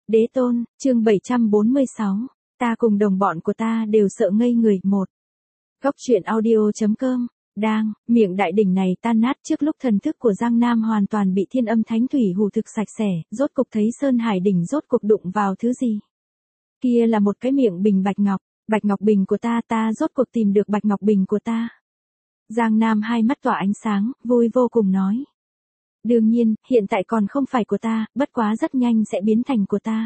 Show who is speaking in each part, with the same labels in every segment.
Speaker 1: Đế tôn, chương 746, ta cùng đồng bọn của ta đều sợ ngây người. Một. Góc truyện audio.com, đang, miệng đại đỉnh này tan nát trước lúc thần thức của Giang Nam hoàn toàn bị thiên âm thánh thủy hù thực sạch sẽ, rốt cục thấy Sơn Hải đỉnh rốt cục đụng vào thứ gì. Kia là một cái miệng bình bạch ngọc bình của ta rốt cuộc tìm được bạch ngọc bình của ta. Giang Nam hai mắt tỏa ánh sáng, vui vô cùng nói. Đương nhiên, hiện tại còn không phải của ta, bất quá rất nhanh sẽ biến thành của ta.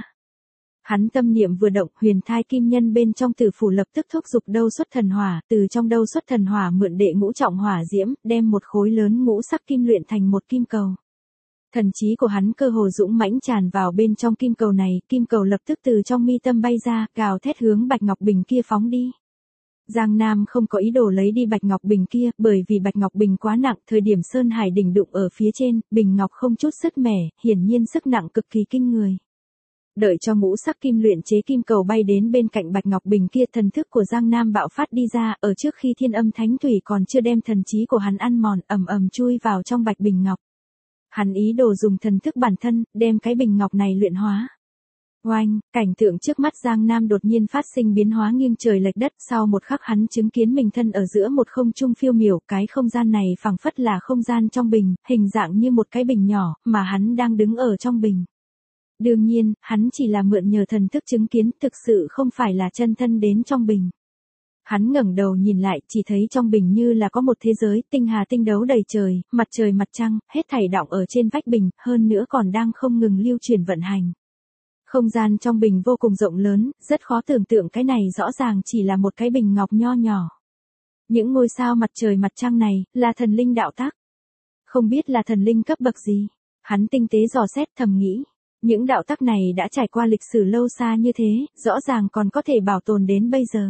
Speaker 1: Hắn tâm niệm vừa động, huyền thai kim nhân bên trong tử phủ lập tức thúc giục đâu xuất thần hỏa, từ trong đâu xuất thần hỏa mượn đệ ngũ trọng hỏa diễm, đem một khối lớn ngũ sắc kim luyện thành một kim cầu. Thần trí của hắn cơ hồ dũng mãnh tràn vào bên trong kim cầu này, kim cầu lập tức từ trong mi tâm bay ra, gào thét hướng bạch ngọc bình kia phóng đi. Giang Nam không có ý đồ lấy đi bạch ngọc bình kia, bởi vì bạch ngọc bình quá nặng, thời điểm Sơn Hải đỉnh đụng ở phía trên, bình ngọc không chút sứt mẻ, hiển nhiên sức nặng cực kỳ kinh người. Đợi cho ngũ sắc kim luyện chế kim cầu bay đến bên cạnh bạch ngọc bình kia, thần thức của Giang Nam bạo phát đi ra, ở trước khi thiên âm thánh thủy còn chưa đem thần trí của hắn ăn mòn, ầm chui vào trong bạch bình ngọc. Hắn ý đồ dùng thần thức bản thân, đem cái bình ngọc này luyện hóa. Oanh, cảnh tượng trước mắt Giang Nam đột nhiên phát sinh biến hóa nghiêng trời lệch đất, sau một khắc hắn chứng kiến mình thân ở giữa một không trung phiêu miểu, cái không gian này phảng phất là không gian trong bình, hình dạng như một cái bình nhỏ, mà hắn đang đứng ở trong bình. Đương nhiên, hắn chỉ là mượn nhờ thần thức chứng kiến, thực sự không phải là chân thân đến trong bình. Hắn ngẩng đầu nhìn lại, chỉ thấy trong bình như là có một thế giới, tinh hà tinh đấu đầy trời, mặt trời mặt trăng, hết thảy đọng ở trên vách bình, hơn nữa còn đang không ngừng lưu chuyển vận hành. Không gian trong bình vô cùng rộng lớn, rất khó tưởng tượng cái này rõ ràng chỉ là một cái bình ngọc nho nhỏ. Những ngôi sao mặt trời mặt trăng này, là thần linh đạo tác. Không biết là thần linh cấp bậc gì. Hắn tinh tế dò xét thầm nghĩ. Những đạo tác này đã trải qua lịch sử lâu xa như thế, rõ ràng còn có thể bảo tồn đến bây giờ.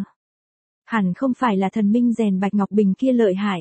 Speaker 1: Hẳn không phải là thần minh rèn bạch ngọc bình kia lợi hại,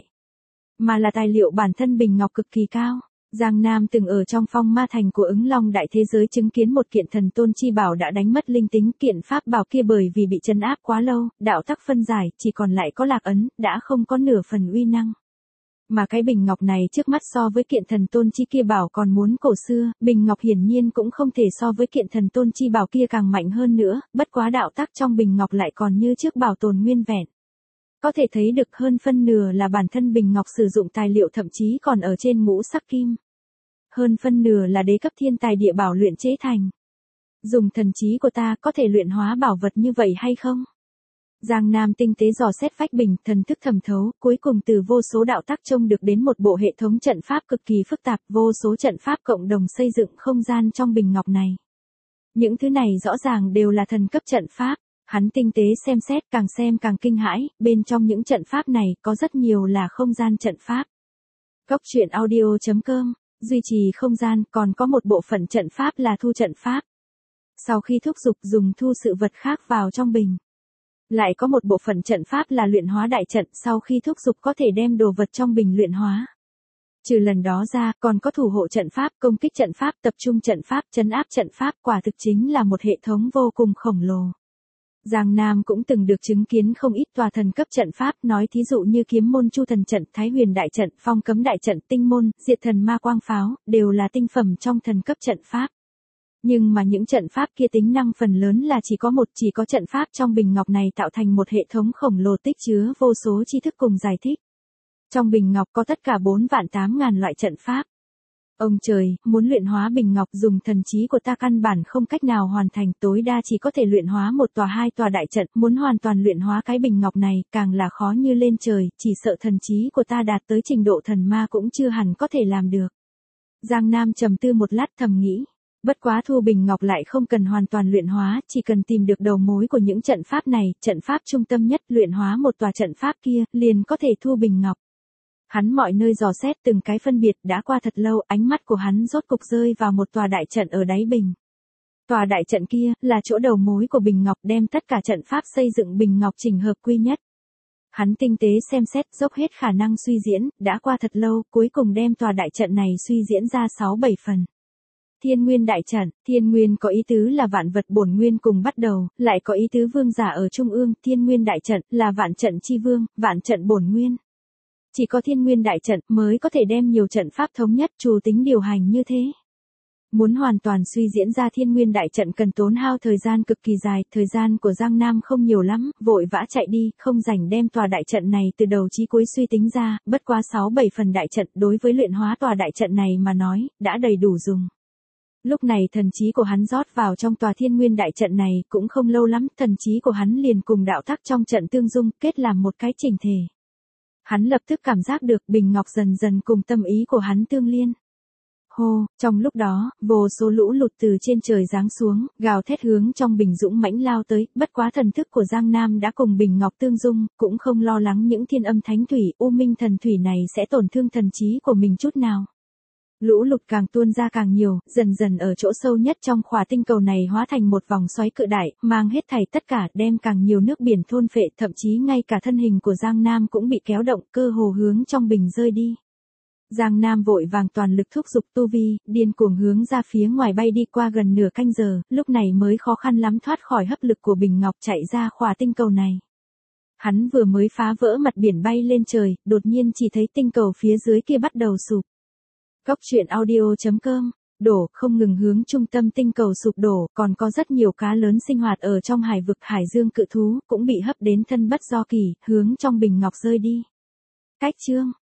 Speaker 1: mà là tài liệu bản thân bình ngọc cực kỳ cao. Giang Nam từng ở trong phong ma thành của Ứng Long đại thế giới chứng kiến một kiện thần tôn chi bảo đã đánh mất linh tính, kiện pháp bảo kia bởi vì bị trấn áp quá lâu, đạo tắc phân giải, chỉ còn lại có lạc ấn, đã không có nửa phần uy năng. Mà cái bình ngọc này trước mắt so với kiện thần tôn chi kia bảo còn muốn cổ xưa, bình ngọc hiển nhiên cũng không thể so với kiện thần tôn chi bảo kia càng mạnh hơn nữa, bất quá đạo tắc trong bình ngọc lại còn như trước bảo tồn nguyên vẹn. Có thể thấy được hơn phân nửa là bản thân bình ngọc sử dụng tài liệu thậm chí còn ở trên ngũ sắc kim. Hơn phân nửa là đế cấp thiên tài địa bảo luyện chế thành. Dùng thần trí của ta có thể luyện hóa bảo vật như vậy hay không? Giang Nam tinh tế dò xét vách bình, thần thức thẩm thấu, cuối cùng từ vô số đạo tác trông được đến một bộ hệ thống trận pháp cực kỳ phức tạp, vô số trận pháp cộng đồng xây dựng không gian trong bình ngọc này. Những thứ này rõ ràng đều là thần cấp trận pháp. Hắn tinh tế xem càng kinh hãi, bên trong những trận pháp này có rất nhiều là không gian trận pháp. Góc truyện audio.com, duy trì không gian, còn có một bộ phận trận pháp là thu trận pháp. Sau khi thúc giục dùng thu sự vật khác vào trong bình. Lại có một bộ phận trận pháp là luyện hóa đại trận, sau khi thúc giục có thể đem đồ vật trong bình luyện hóa. Trừ lần đó ra, còn có thủ hộ trận pháp, công kích trận pháp, tập trung trận pháp, trấn áp trận pháp, quả thực chính là một hệ thống vô cùng khổng lồ. Giang Nam cũng từng được chứng kiến không ít tòa thần cấp trận pháp, nói thí dụ như kiếm môn chu thần trận, thái huyền đại trận, phong cấm đại trận, tinh môn, diệt thần ma quang pháo, đều là tinh phẩm trong thần cấp trận pháp. Nhưng mà những trận pháp kia tính năng phần lớn là chỉ có trận pháp trong bình ngọc này tạo thành một hệ thống khổng lồ tích chứa vô số tri thức cùng giải thích. Trong bình ngọc có tất cả 4.800.000 loại trận pháp. Ông trời, muốn luyện hóa bình ngọc dùng thần trí của ta căn bản không cách nào hoàn thành, tối đa chỉ có thể luyện hóa một tòa hai tòa đại trận, muốn hoàn toàn luyện hóa cái bình ngọc này, càng là khó như lên trời, chỉ sợ thần trí của ta đạt tới trình độ thần ma cũng chưa hẳn có thể làm được. Giang Nam trầm tư một lát thầm nghĩ, bất quá thu bình ngọc lại không cần hoàn toàn luyện hóa, chỉ cần tìm được đầu mối của những trận pháp này, trận pháp trung tâm nhất luyện hóa một tòa trận pháp kia, liền có thể thu bình ngọc. Hắn mọi nơi dò xét từng cái phân biệt, đã qua thật lâu, ánh mắt của hắn rốt cục rơi vào một tòa đại trận ở đáy bình. Tòa đại trận kia, là chỗ đầu mối của bình ngọc, đem tất cả trận pháp xây dựng bình ngọc chỉnh hợp quy nhất. Hắn tinh tế xem xét, dốc hết khả năng suy diễn, đã qua thật lâu, cuối cùng đem tòa đại trận này suy diễn ra 6-7 phần. Thiên Nguyên đại trận, Thiên Nguyên có ý tứ là vạn vật bổn nguyên cùng bắt đầu, lại có ý tứ vương giả ở trung ương, Thiên Nguyên đại trận là vạn trận chi vương, vạn trận bổn nguyên. Chỉ có Thiên Nguyên đại trận mới có thể đem nhiều trận pháp thống nhất, chủ tính điều hành như thế. Muốn hoàn toàn suy diễn ra Thiên Nguyên đại trận cần tốn hao thời gian cực kỳ dài, thời gian của Giang Nam không nhiều lắm, vội vã chạy đi, không rảnh đem tòa đại trận này từ đầu chí cuối suy tính ra, bất quá 6-7 phần đại trận đối với luyện hóa tòa đại trận này mà nói, đã đầy đủ dùng. Lúc này thần trí của hắn rót vào trong tòa Thiên Nguyên đại trận này, cũng không lâu lắm, thần trí của hắn liền cùng đạo tắc trong trận tương dung, kết làm một cái chỉnh thể. Hắn lập tức cảm giác được bình ngọc dần dần cùng tâm ý của hắn tương liên. Hô, trong lúc đó, vô số lũ lụt từ trên trời giáng xuống, gào thét hướng trong bình dũng mãnh lao tới, bất quá thần thức của Giang Nam đã cùng bình ngọc tương dung, cũng không lo lắng những thiên âm thánh thủy, u minh thần thủy này sẽ tổn thương thần trí của mình chút nào. Lũ lụt càng tuôn ra càng nhiều, dần dần ở chỗ sâu nhất trong khỏa tinh cầu này hóa thành một vòng xoáy cự đại, mang hết thảy tất cả, đem càng nhiều nước biển thôn phệ, thậm chí ngay cả thân hình của Giang Nam cũng bị kéo động, cơ hồ hướng trong bình rơi đi. Giang Nam vội vàng toàn lực thúc giục tu vi, điên cuồng hướng ra phía ngoài bay đi qua gần nửa canh giờ, lúc này mới khó khăn lắm thoát khỏi hấp lực của bình ngọc chạy ra khỏa tinh cầu này. Hắn vừa mới phá vỡ mặt biển bay lên trời, đột nhiên chỉ thấy tinh cầu phía dưới kia bắt đầu sụp. Góc truyện audio.com, đổ không ngừng hướng trung tâm tinh cầu sụp đổ, còn có rất nhiều cá lớn sinh hoạt ở trong hải vực hải dương cự thú, cũng bị hấp đến thân bất do kỳ, hướng trong bình ngọc rơi đi. Cách chương